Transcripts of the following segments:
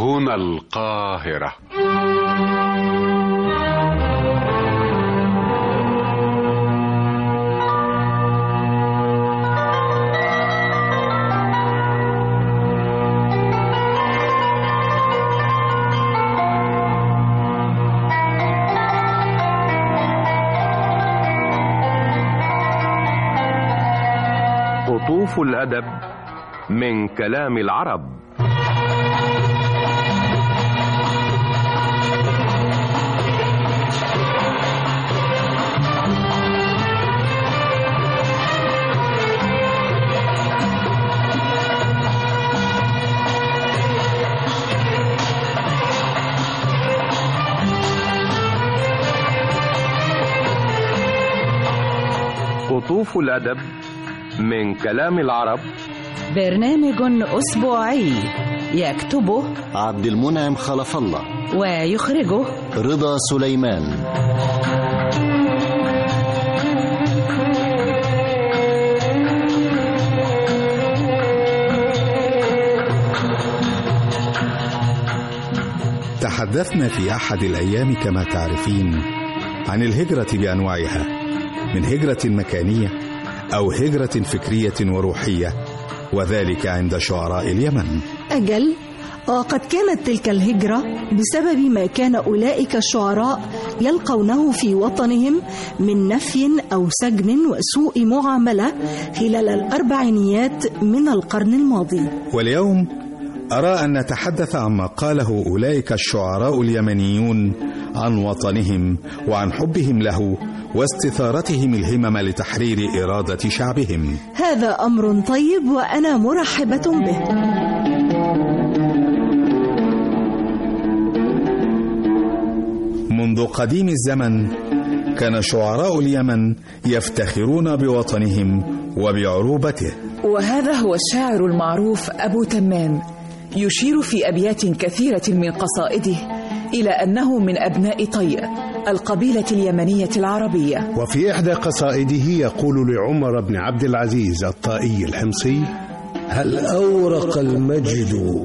هنا القاهرة. قطوف الأدب من كلام العرب. قطوف الأدب من كلام العرب، برنامج أسبوعي يكتبه عبد المنعم خلف الله ويخرجه رضا سليمان. تحدثنا في أحد الأيام كما تعرفين عن الهجرة بأنواعها، من هجرة مكانية أو هجرة فكرية وروحية، وذلك عند شعراء اليمن. أجل، وقد كانت تلك الهجرة بسبب ما كان أولئك الشعراء يلقونه في وطنهم من نفي أو سجن وسوء معاملة خلال الأربعينيات من القرن الماضي. واليوم أرى أن نتحدث عما قاله أولئك الشعراء اليمنيون عن وطنهم وعن حبهم له واستثارتهم الهمم لتحرير إرادة شعبهم. هذا أمر طيب وأنا مرحبة به. منذ قديم الزمن كان شعراء اليمن يفتخرون بوطنهم وبعروبته، وهذا هو الشاعر المعروف أبو تمام، يشير في أبيات كثيرة من قصائده إلى أنه من أبناء طيء، القبيلة اليمنية العربية. وفي إحدى قصائده يقول لعمر بن عبد العزيز الطائي الحمصي: هل أورق المجد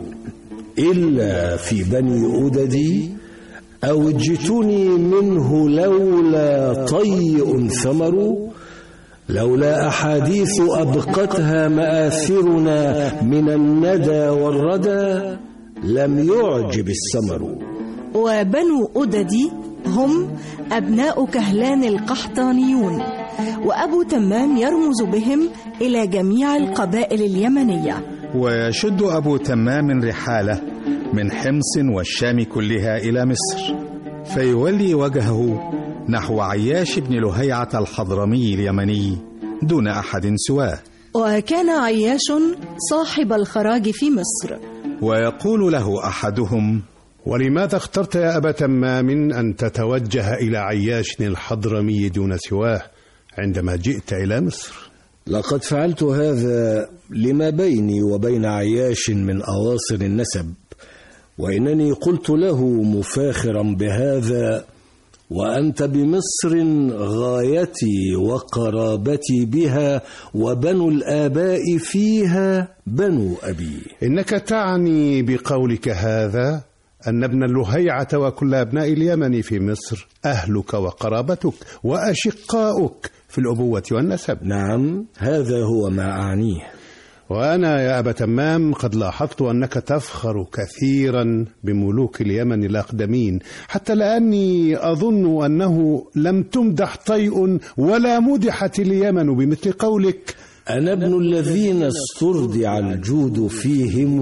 إلا في بني أددي، أو جئتني منه لولا طيء ثمر، لولا أحاديث أبقتها مآثرنا من الندى والردى، لم يعجب السمر. وبنو أددي هم أبناء كهلان القحطانيون، وأبو تمام يرمز بهم إلى جميع القبائل اليمنية. ويشد أبو تمام رحالة من حمص والشام كلها إلى مصر، فيولي وجهه نحو عياش بن لهيعة الحضرمي اليمني دون أحد سواه. وكان عياش صاحب الخراج في مصر. ويقول له أحدهم: ولماذا اخترت يا أبا تمام أن تتوجه إلى عياش الحضرمي دون سواه عندما جئت إلى مصر؟ لقد فعلت هذا لما بيني وبين عياش من أواصر النسب، وإنني قلت له مفاخرا بهذا: وأنت بمصر غايتي وقرابتي بها، وبنو الآباء فيها بنو أبي. إنك تعني بقولك هذا أن ابن اللهيعة وكل أبناء اليمن في مصر أهلك وقرابتك وأشقاؤك في الأبوة والنسب. نعم، هذا هو ما أعنيه. وأنا يا أبا تمام قد لاحظت أنك تفخر كثيرا بملوك اليمن الأقدمين، حتى لأني أظن أنه لم تمدح طيء ولا مدحت اليمن بمثل قولك: أنا ابن الذين استرضع الجود فيهم،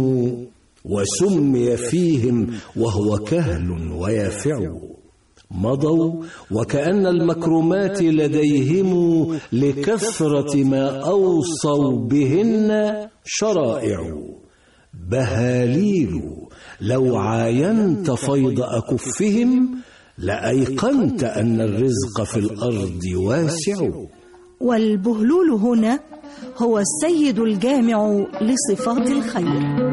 وسمي فيهم وهو كهل ويافع. مضوا وكأن المكرمات لديهم لكثرة ما أوصوا بهن شرائع. بهاليل لو عاينت فيض أكفهم، لأيقنت أن الرزق في الأرض واسع. والبهلول هنا هو السيد الجامع لصفات الخير.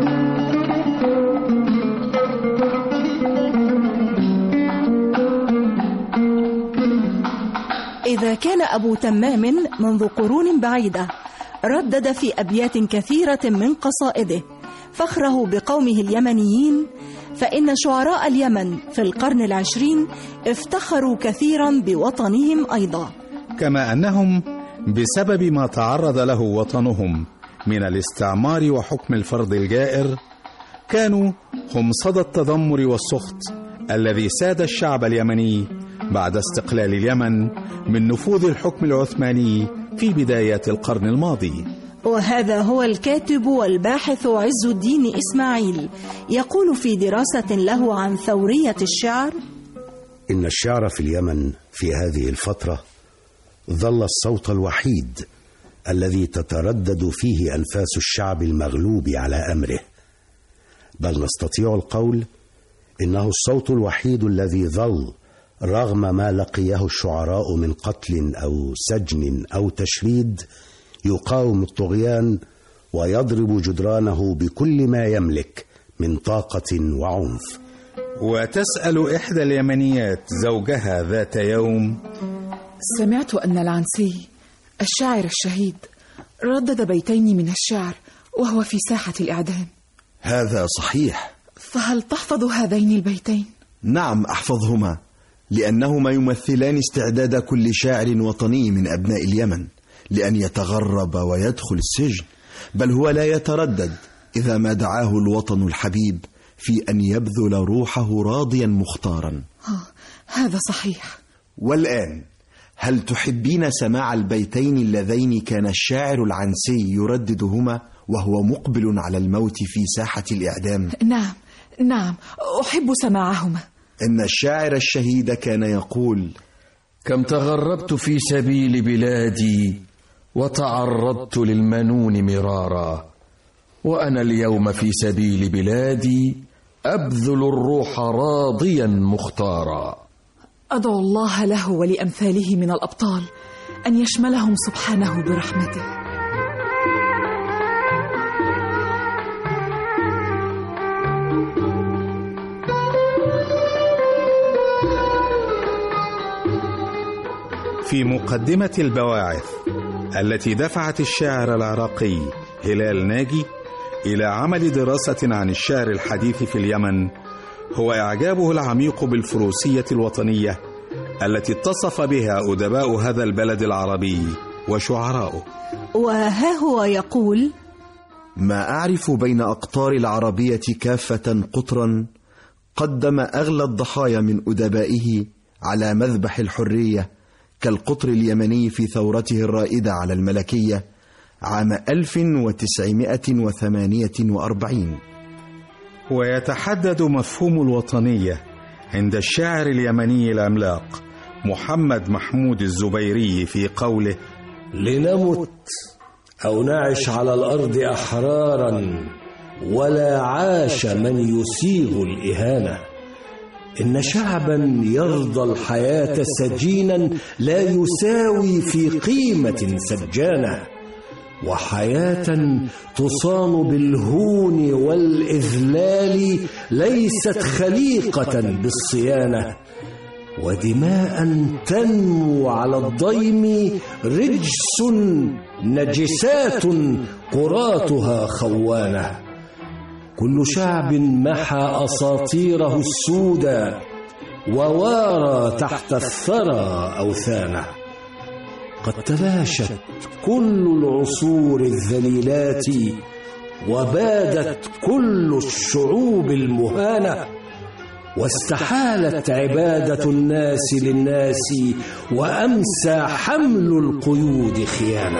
إذا كان أبو تمام منذ قرون بعيدة ردد في أبيات كثيرة من قصائده فخره بقومه اليمنيين، فإن شعراء اليمن في القرن العشرين افتخروا كثيرا بوطنهم أيضا، كما أنهم بسبب ما تعرض له وطنهم من الاستعمار وحكم الفرض الجائر كانوا هم صدى التذمر والسخط الذي ساد الشعب اليمني بعد استقلال اليمن من نفوذ الحكم العثماني في بدايات القرن الماضي. وهذا هو الكاتب والباحث عز الدين إسماعيل يقول في دراسة له عن ثورية الشعر: إن الشعر في اليمن في هذه الفترة ظل الصوت الوحيد الذي تتردد فيه أنفاس الشعب المغلوب على أمره، بل نستطيع القول إنه الصوت الوحيد الذي ظل رغم ما لقيه الشعراء من قتل أو سجن أو تشريد يقاوم الطغيان ويضرب جدرانه بكل ما يملك من طاقة وعنف. وتسأل إحدى اليمنيات زوجها ذات يوم: سمعت أن العنسي الشاعر الشهيد ردد بيتين من الشعر وهو في ساحة الإعدام. هذا صحيح. فهل تحفظ هذين البيتين؟ نعم أحفظهما، لأنهما يمثلان استعداد كل شاعر وطني من أبناء اليمن لأن يتغرب ويدخل السجن، بل هو لا يتردد إذا ما دعاه الوطن الحبيب في أن يبذل روحه راضيا مختارا. هذا صحيح. والآن هل تحبين سماع البيتين اللذين كان الشاعر العنسي يرددهما وهو مقبل على الموت في ساحة الإعدام؟ نعم أحب سماعهما. إن الشاعر الشهيد كان يقول: كم تغربت في سبيل بلادي وتعرضت للمنون مرارا، وأنا اليوم في سبيل بلادي أبذل الروح راضيا مختارا. أدعو الله له ولأمثاله من الأبطال أن يشملهم سبحانه برحمته. في مقدمة البواعث التي دفعت الشاعر العراقي هلال ناجي إلى عمل دراسة عن الشعر الحديث في اليمن هو إعجابه العميق بالفروسية الوطنية التي اتصف بها أدباء هذا البلد العربي وشعراؤه. وها هو يقول: ما أعرف بين أقطار العربية كافة قطرا قدم أغلى الضحايا من أدبائه على مذبح الحرية كالقطر اليمني في ثورته الرائدة على الملكية عام 1948. ويتحدد مفهوم الوطنية عند الشاعر اليمني العملاق محمد محمود الزبيري في قوله: لنمت أو نعش على الأرض أحرارا ولا عاش من يسيغ الإهانة. إن شعبا يرضى الحياة سجينا لا يساوي في قيمة سجانة، وحياة تصان بالهون والإذلال ليست خليقة بالصيانة، ودماء تنمو على الضيم رجس نجسات قراتها خوانة. كل شعب محى أساطيره السودى ووارى تحت الثرى أوثانه. قد تلاشت كل العصور الذليلات وبادت كل الشعوب المهانة، واستحالت عبادة الناس للناس وأمسى حمل القيود خيانة.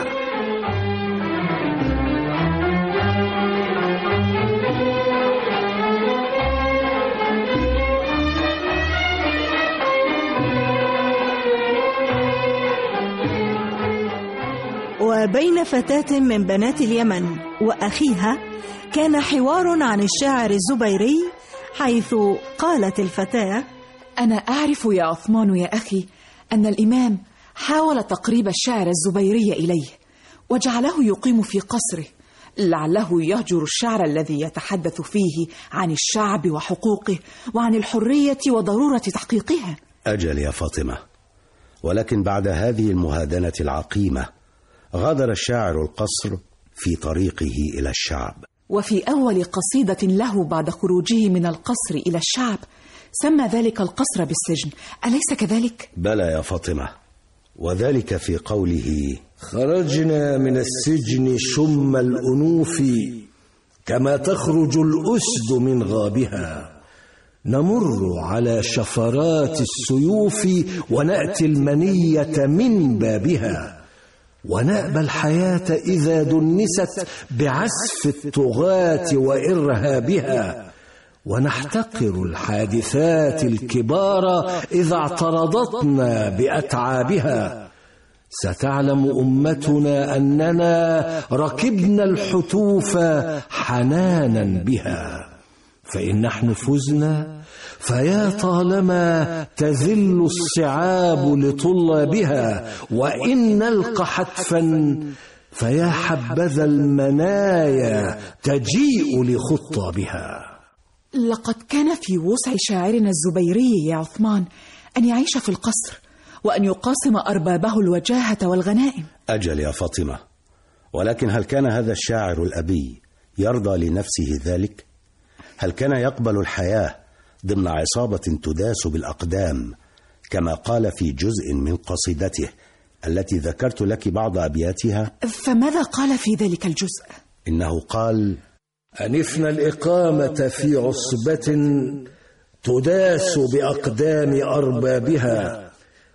وبين فتاة من بنات اليمن وأخيها كان حوار عن الشاعر الزبيري، حيث قالت الفتاة: أنا أعرف يا عثمان يا أخي أن الإمام حاول تقريب الشاعر الزبيري إليه وجعله يقيم في قصره، لعله يهجر الشعر الذي يتحدث فيه عن الشعب وحقوقه وعن الحرية وضرورة تحقيقها. أجل يا فاطمة، ولكن بعد هذه المهادنة العقيمة غادر الشاعر القصر في طريقه إلى الشعب. وفي أول قصيدة له بعد خروجه من القصر إلى الشعب سمى ذلك القصر بالسجن، أليس كذلك؟ بلى يا فاطمة، وذلك في قوله: خرجنا من السجن شم الأنوف كما تخرج الأسد من غابها، نمر على شفرات السيوف ونأتي المنية من بابها، ونأبى الحياة إذا دنست بعسف الطغاة وإرهابها، ونحتقر الحادثات الكبار إذا اعترضتنا بأتعابها. ستعلم أمتنا أننا ركبنا الحتوف حنانا بها، فإن نحن فزنا فيا طالما تذل الصعاب لطلابها، وإن نلقى حتفا فيا حبذا المنايا تجيء لخطابها. لقد كان في وسع شاعرنا الزبيري يا عثمان أن يعيش في القصر وأن يقاسم أربابه الوجاهة والغنائم. أجل يا فاطمة، ولكن هل كان هذا الشاعر الأبي يرضى لنفسه ذلك؟ هل كان يقبل الحياة ضمن عصابة تداس بالأقدام كما قال في جزء من قصيدته التي ذكرت لك بعض أبياتها؟ فماذا قال في ذلك الجزء؟ إنه قال: أنفنا الإقامة في عصبة تداس بأقدام أربابها،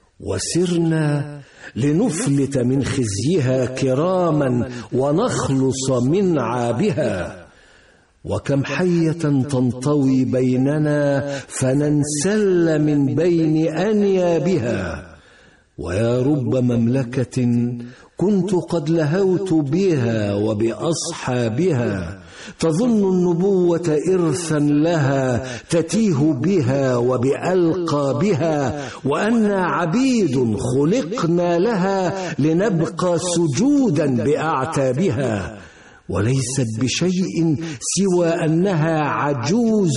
وسرنا لنفلت من خزيها كراما ونخلص من عابها، وكم حية تنطوي بيننا فننسل من بين أنيابها، ويا رب مملكة كنت قد لهوت بها وبأصحابها، تظن النبوة إرثا لها تتيه بها وبألقى بها، وأنا عبيد خلقنا لها لنبقى سجودا بأعتابها، وليست بشيء سوى أنها عجوز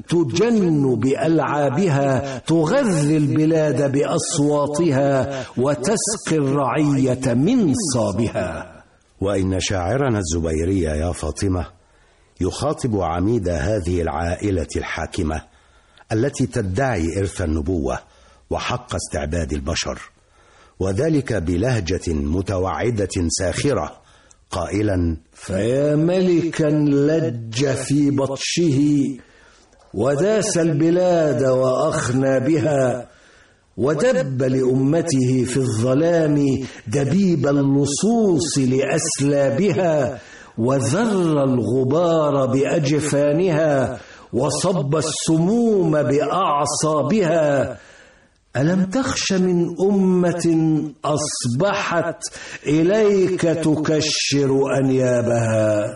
تجن بألعابها، تغذي البلاد بأصواتها وتسقي الرعية من صابها. وإن شاعرنا الزبيري يا فاطمة يخاطب عميد هذه العائلة الحاكمة التي تدعي إرث النبوة وحق استعباد البشر، وذلك بلهجة متوعدة ساخرة قائلا: فيا ملكا لج في بطشه وداس البلاد وأخنى بها، ودب لأمته في الظلام دبيب اللصوص لأسلابها، وذر الغبار بأجفانها وصب السموم بأعصابها، ألم تخش من أمة أصبحت إليك تكشر أنيابها.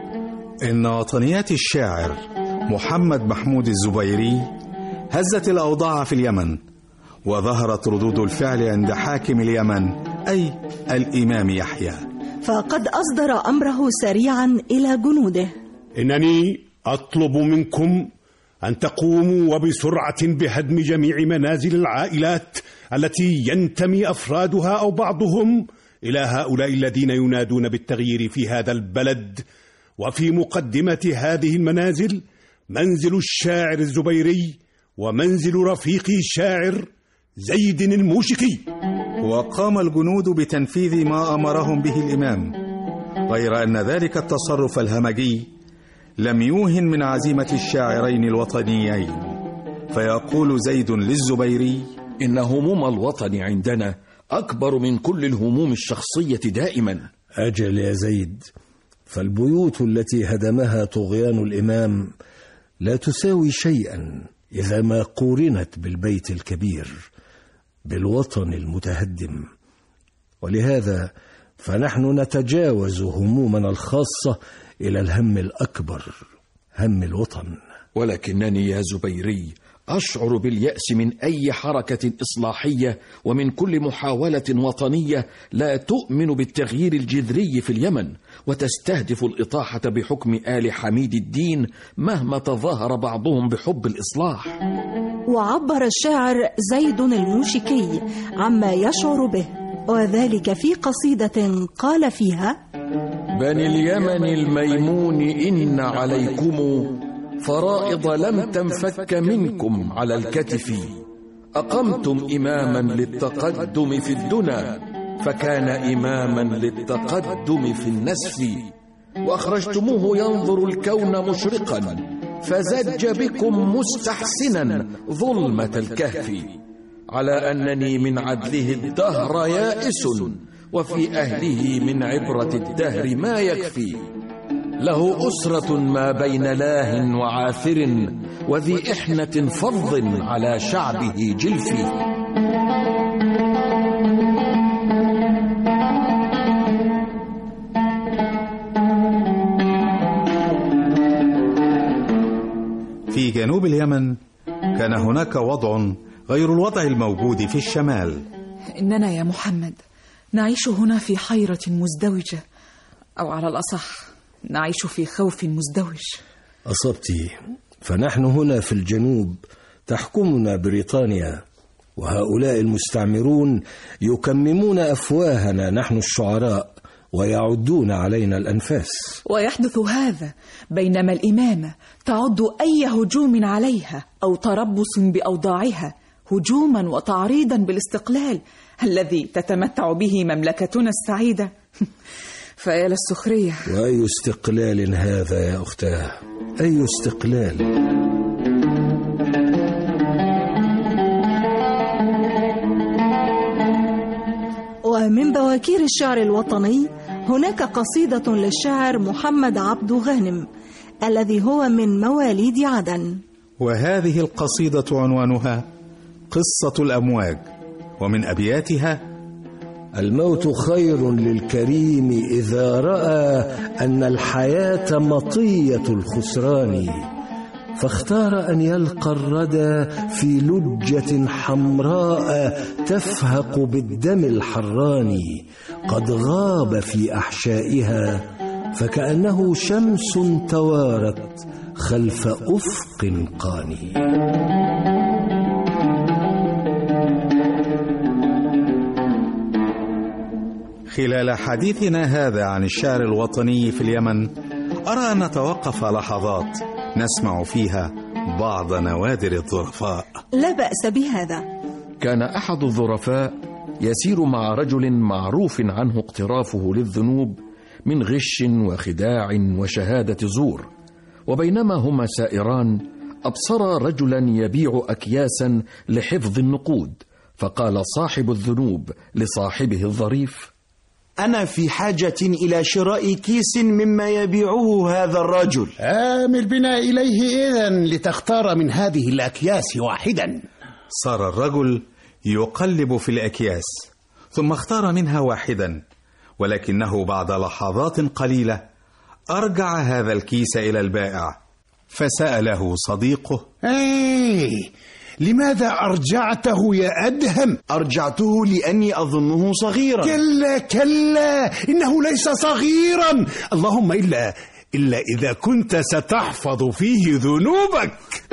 إن وطنيات الشاعر محمد محمود الزبيري هزت الأوضاع في اليمن، وظهرت ردود الفعل عند حاكم اليمن أي الإمام يحيى، فقد أصدر أمره سريعا إلى جنوده: إنني أطلب منكم أن تقوموا وبسرعة بهدم جميع منازل العائلات التي ينتمي أفرادها أو بعضهم إلى هؤلاء الذين ينادون بالتغيير في هذا البلد. وفي مقدمة هذه المنازل منزل الشاعر الزبيري ومنزل رفيقي الشاعر زيد الموشكي. وقام الجنود بتنفيذ ما أمرهم به الإمام، غير أن ذلك التصرف الهمجي لم يوهن من عزيمة الشاعرين الوطنيين، فيقول زيد للزبيري: إن هموم الوطن عندنا أكبر من كل الهموم الشخصية دائما. أجل يا زيد، فالبيوت التي هدمها طغيان الإمام لا تساوي شيئا إذا ما قورنت بالبيت الكبير، بالوطن المتهدم. ولهذا فنحن نتجاوز همومنا الخاصة إلى الهم الأكبر، هم الوطن. ولكنني يا زبيري أشعر باليأس من أي حركة إصلاحية ومن كل محاولة وطنية لا تؤمن بالتغيير الجذري في اليمن وتستهدف الإطاحة بحكم آل حميد الدين مهما تظاهر بعضهم بحب الإصلاح. وعبر الشاعر زيد الموشكي عما يشعر به، وذلك في قصيدة قال فيها: بني اليمن الميمون إن عليكم فرائض لم تنفك منكم على الكتف. أقمتم إماما للتقدم في الدنا فكان إماما للتقدم في النسف. وأخرجتموه ينظر الكون مشرقا فزج بكم مستحسنا ظلمة الكهف. على أنني من عدله الدهر يائس وفي أهله من عبرة الدهر ما يكفي. له أسرة ما بين لاه وعاثر وذي إحنة فض على شعبه جلفي. في جنوب اليمن كان هناك وضع غير الوضع الموجود في الشمال. إننا يا محمد نعيش هنا في حيرة مزدوجة، أو على الأصح نعيش في خوف مزدوج. أصبت، فنحن هنا في الجنوب تحكمنا بريطانيا، وهؤلاء المستعمرون يكممون أفواهنا نحن الشعراء ويعدون علينا الأنفاس. ويحدث هذا بينما الإمامة تعد أي هجوم عليها أو تربص بأوضاعها هجوما وتعريضا بالاستقلال الذي تتمتع به مملكتنا السعيدة. فيا للسخرية. وأي استقلال هذا يا أختاه، أي استقلال؟ ومن بواكير الشعر الوطني هناك قصيدة للشاعر محمد عبد غانم الذي هو من مواليد عدن. وهذه القصيدة عنوانها قصة الأمواج، ومن أبياتها: الموت خير للكريم إذا رأى أن الحياة مطية الخسران، فاختار أن يلقى الردى في لجة حمراء تفهق بالدم الحران، قد غاب في أحشائها فكأنه شمس توارت خلف أفق قاني. خلال حديثنا هذا عن الشعر الوطني في اليمن أرى أن نتوقف لحظات نسمع فيها بعض نوادر الظرفاء. لا بأس بهذا. كان أحد الظرفاء يسير مع رجل معروف عنه اقترافه للذنوب من غش وخداع وشهادة زور، وبينما هما سائران أبصرا رجلا يبيع أكياسا لحفظ النقود، فقال صاحب الذنوب لصاحبه الظريف: أنا في حاجة إلى شراء كيس مما يبيعه هذا الرجل. آمل بنا إليه إذن لتختار من هذه الأكياس واحدا. صار الرجل يقلب في الأكياس ثم اختار منها واحدا، ولكنه بعد لحظات قليلة أرجع هذا الكيس إلى البائع، فسأله صديقه: لماذا أرجعته يا أدهم؟ أرجعته لأني أظنه صغيرا. كلا إنه ليس صغيرا، اللهم إلا إذا كنت ستحفظ فيه ذنوبك.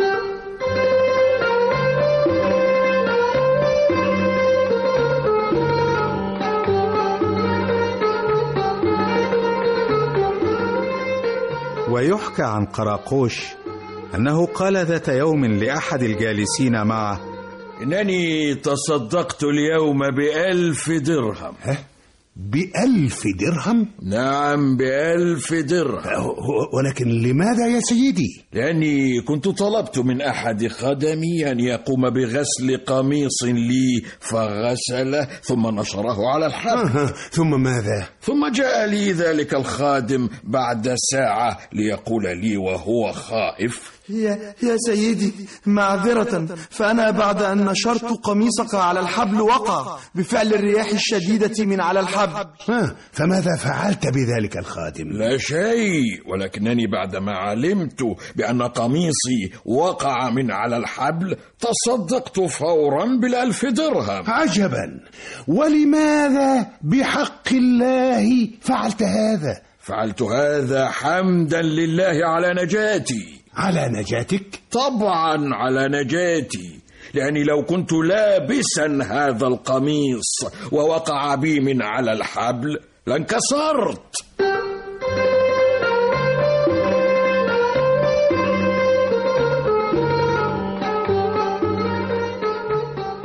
ويحكى عن قراقوش أنه قال ذات يوم لأحد الجالسين معه: إنني تصدقت اليوم ب1000 درهم. 1000 درهم؟ نعم 1000 درهم. ولكن لماذا يا سيدي؟ لأني كنت طلبت من أحد خدمي أن يقوم بغسل قميص لي فغسله ثم نشره على الحبل. ثم ماذا؟ ثم جاء لي ذلك الخادم بعد ساعة ليقول لي وهو خائف: يا سيدي معذرة، فأنا بعد أن نشرت قميصك على الحبل وقع بفعل الرياح الشديدة من على الحبل. فماذا فعلت بذلك الخادم؟ لا شيء، ولكنني بعدما علمت بأن قميصي وقع من على الحبل تصدقت فورا ب1000 درهم. عجبا، ولماذا بحق الله فعلت هذا؟ فعلت هذا حمدا لله على نجاتي. على نجاتك؟ طبعا على نجاتي، لأني لو كنت لابسا هذا القميص ووقع بي من على الحبل لانكسرت.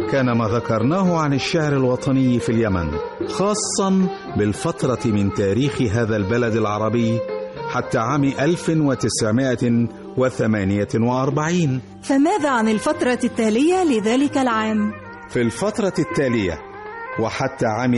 كان ما ذكرناه عن الشعر الوطني في اليمن خاصا بالفترة من تاريخ هذا البلد العربي حتى عام 1948. فماذا عن الفترة التالية لذلك العام؟ في الفترة التالية وحتى عام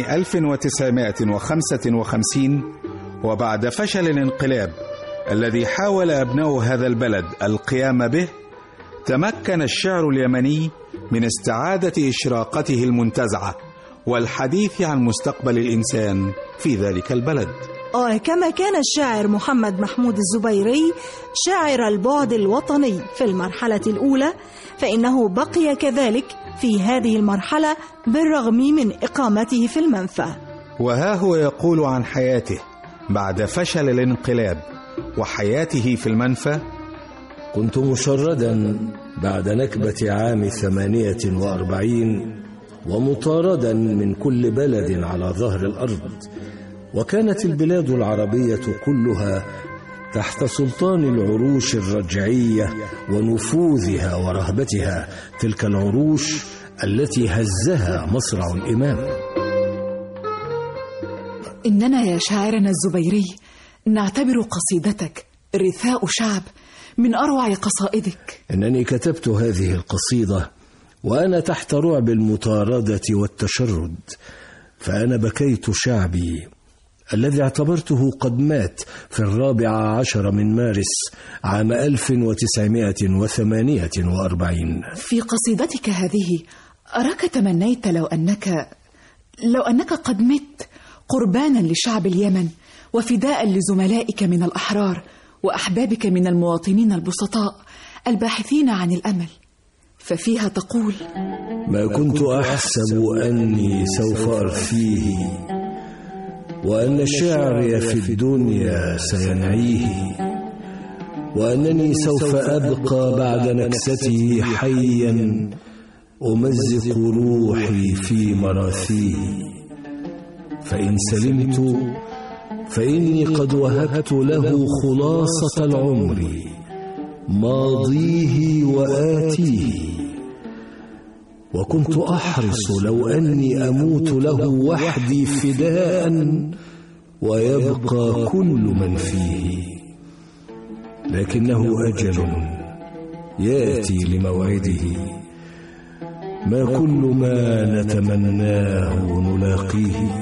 1955 وبعد فشل الانقلاب الذي حاول أبناء هذا البلد القيام به، تمكن الشعر اليمني من استعادة إشراقته المنتزعة والحديث عن مستقبل الإنسان في ذلك البلد. كما كان الشاعر محمد محمود الزبيري شاعر البعد الوطني في المرحلة الأولى، فإنه بقي كذلك في هذه المرحلة بالرغم من إقامته في المنفى. وها هو يقول عن حياته بعد فشل الانقلاب وحياته في المنفى: كنت مشردا بعد نكبة عام 48 ومطاردا من كل بلد على ظهر الأرض، وكانت البلاد العربية كلها تحت سلطان العروش الرجعية ونفوذها ورهبتها، تلك العروش التي هزها مصرع الإمام. إننا يا شاعرنا الزبيري نعتبر قصيدتك رثاء شعب من أروع قصائدك. إنني كتبت هذه القصيدة وأنا تحت رعب المطاردة والتشرد، فأنا بكيت شعبي الذي اعتبرته قد مات في 14 من مارس عام 1948. في قصيدتك هذه أراك تمنيت لو أنك قد مت قربانا لشعب اليمن وفداء لزملائك من الأحرار وأحبابك من المواطنين البسطاء الباحثين عن الأمل. ففيها تقول: ما كنت أحسب أني سوف أرثيه، وأن شعري في الدنيا سينعيه، وأنني سوف أبقى بعد نكسته حيا أمزق روحي في مراثيه، فإن سلمت فإني قد وهبت له خلاصة العمر ماضيه وآتيه، وكنت أحرص لو أني أموت له وحدي فداء ويبقى كل من فيه، لكنه أجل يأتي لموعده، ما كل ما نتمناه نلاقيه،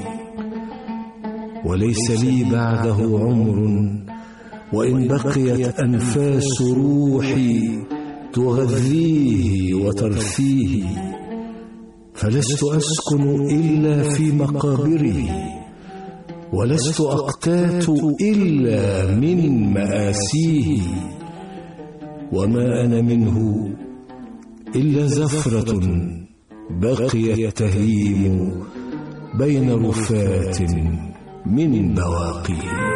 وليس لي بعده عمر، وإن بقيت أنفاس روحي تغذيه وترثيه، فلست أسكن إلا في مقابره، ولست أقتات إلا من مآسيه، وما أنا منه إلا زفرة بقيت تهيم بين رفات من بواقيه.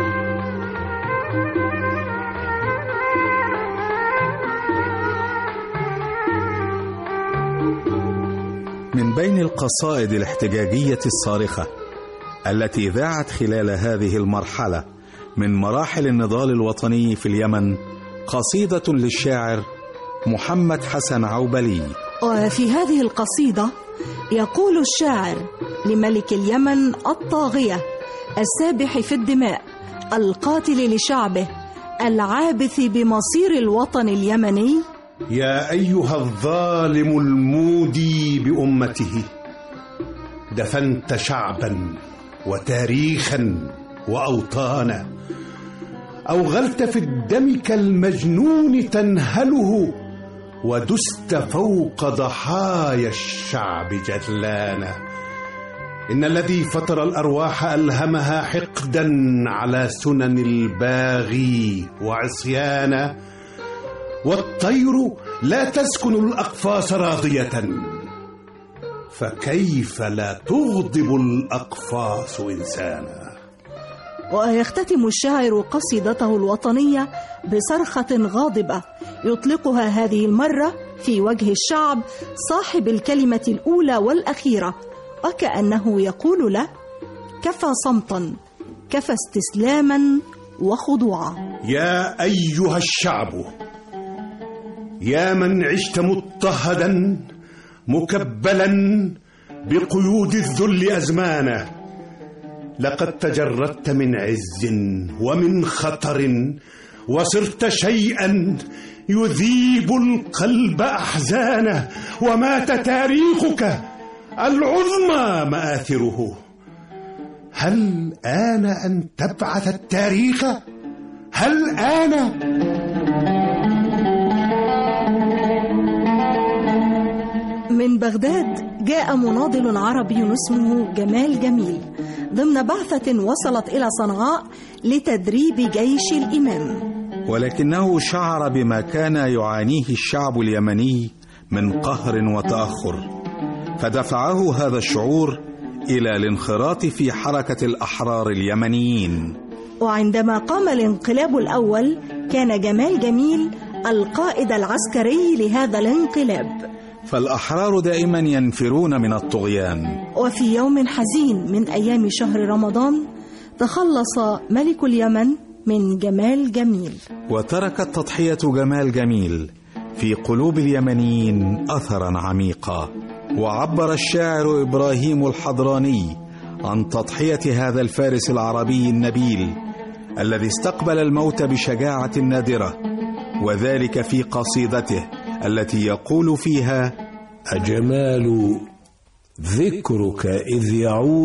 من بين القصائد الاحتجاجية الصارخة التي ذاعت خلال هذه المرحلة من مراحل النضال الوطني في اليمن قصيدة للشاعر محمد حسن عوبلي. وفي هذه القصيدة يقول الشاعر لملك اليمن الطاغية السابح في الدماء القاتل لشعبه العابث بمصير الوطن اليمني: يا أيها الظالم المودي بأمته، دفنت شعبا وتاريخا وأوطانا، أوغلت في الدم كالمجنون تنهله، ودست فوق ضحايا الشعب جدلانا. إن الذي فطر الأرواح ألهمها حقدا على سنن الباغي وعصيانا، والطير لا تسكن الأقفاص راضية، فكيف لا تغضب الأقفاص إنسانا. ويختتم الشاعر قصيدته الوطنية بصرخة غاضبة يطلقها هذه المرة في وجه الشعب صاحب الكلمة الأولى والأخيرة، وكأنه يقول له: كفى صمتا، كفى استسلاما وخضوعا. يا أيها الشعب، يا من عشت مضطهدا مكبلا بقيود الذل أزمانا. لقد تجردت من عز ومن خطر، وصرت شيئا يذيب القلب أحزانه، ومات تاريخك العظمى مآثره. هل آن أن تبعث التاريخ؟ هل آن؟ من بغداد جاء مناضل عربي اسمه جمال جميل ضمن بعثة وصلت إلى صنعاء لتدريب جيش الإمام، ولكنه شعر بما كان يعانيه الشعب اليمني من قهر وتأخر، فدفعه هذا الشعور إلى الانخراط في حركة الأحرار اليمنيين. وعندما قام الانقلاب الأول كان جمال جميل القائد العسكري لهذا الانقلاب. فالأحرار دائما ينفرون من الطغيان. وفي يوم حزين من أيام شهر رمضان تخلص ملك اليمن من جمال جميل، وتركت تضحية جمال جميل في قلوب اليمنيين أثرا عميقا. وعبر الشاعر إبراهيم الحضراني عن تضحية هذا الفارس العربي النبيل الذي استقبل الموت بشجاعة نادرة، وذلك في قصيدته التي يقول فيها: أجمال ذكرك إذ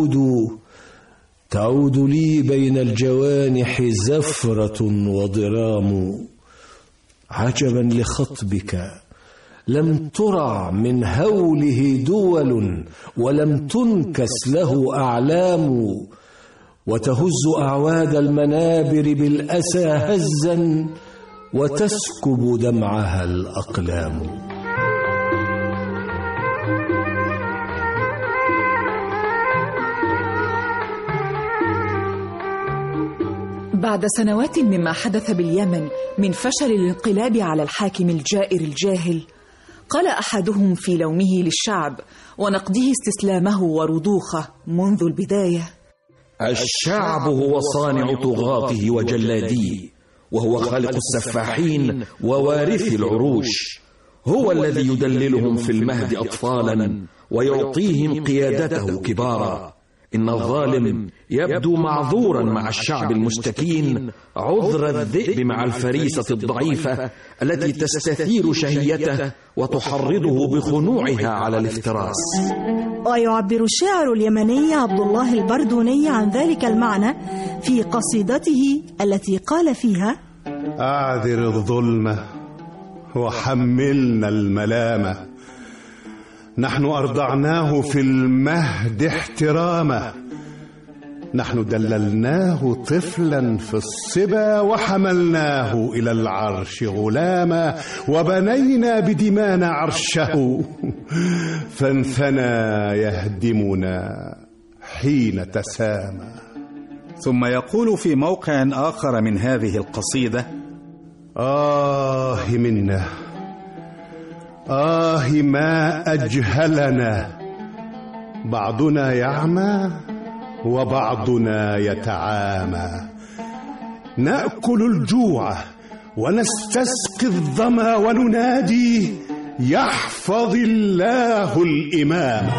تعود لي بين الجوانح زفرة وضرام، عجبا لخطبك لم ترع من هوله دول، ولم تنكس له أعلام، وتهز أعواد المنابر بالأسى هزا، وتسكب دمعها الأقلام. بعد سنوات مما حدث باليمن من فشل الانقلاب على الحاكم الجائر الجاهل، قال أحدهم في لومه للشعب ونقده استسلامه ورضوخه منذ البداية: الشعب هو صانع طغاته وجلاديه، وهو خالق السفاحين ووارث العروش، هو الذي يدللهم في المهد أطفالا ويعطيهم قيادته كبارا. إن الظالم يبدو معذورا مع الشعب المستكين عذر الذئب مع الفريسة الضعيفة التي تستثير شهيته وتحرضه بخنوعها على الافتراس. ويعبر الشاعر اليمني عبد الله البردوني عن ذلك المعنى في قصيدته التي قال فيها: أعذر الظلم وحملنا الملامة، نحن أرضعناه في المهد احتراما، نحن دللناه طفلا في الصبا وحملناه إلى العرش غلاما، وبنينا بدمانا عرشه فانثنى يهدمنا حين تسامى. ثم يقول في موقع آخر من هذه القصيدة: آه منا، آه ما أجهلنا، بعضنا يعمى وبعضنا يتعامى، نأكل الجوع ونستسقي الظما وننادي: يحفظ الله الإمام.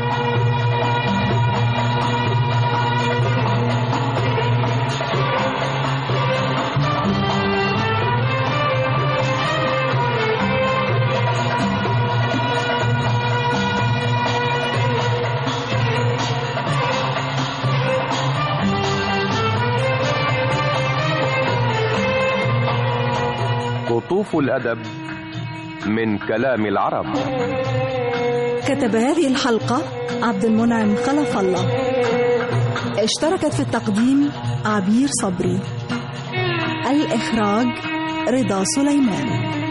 قطوف الأدب من كلام العرب. كتب هذه الحلقة عبد المنعم خلف الله. اشتركت في التقديم عبير صبري. الإخراج رضا سليمان.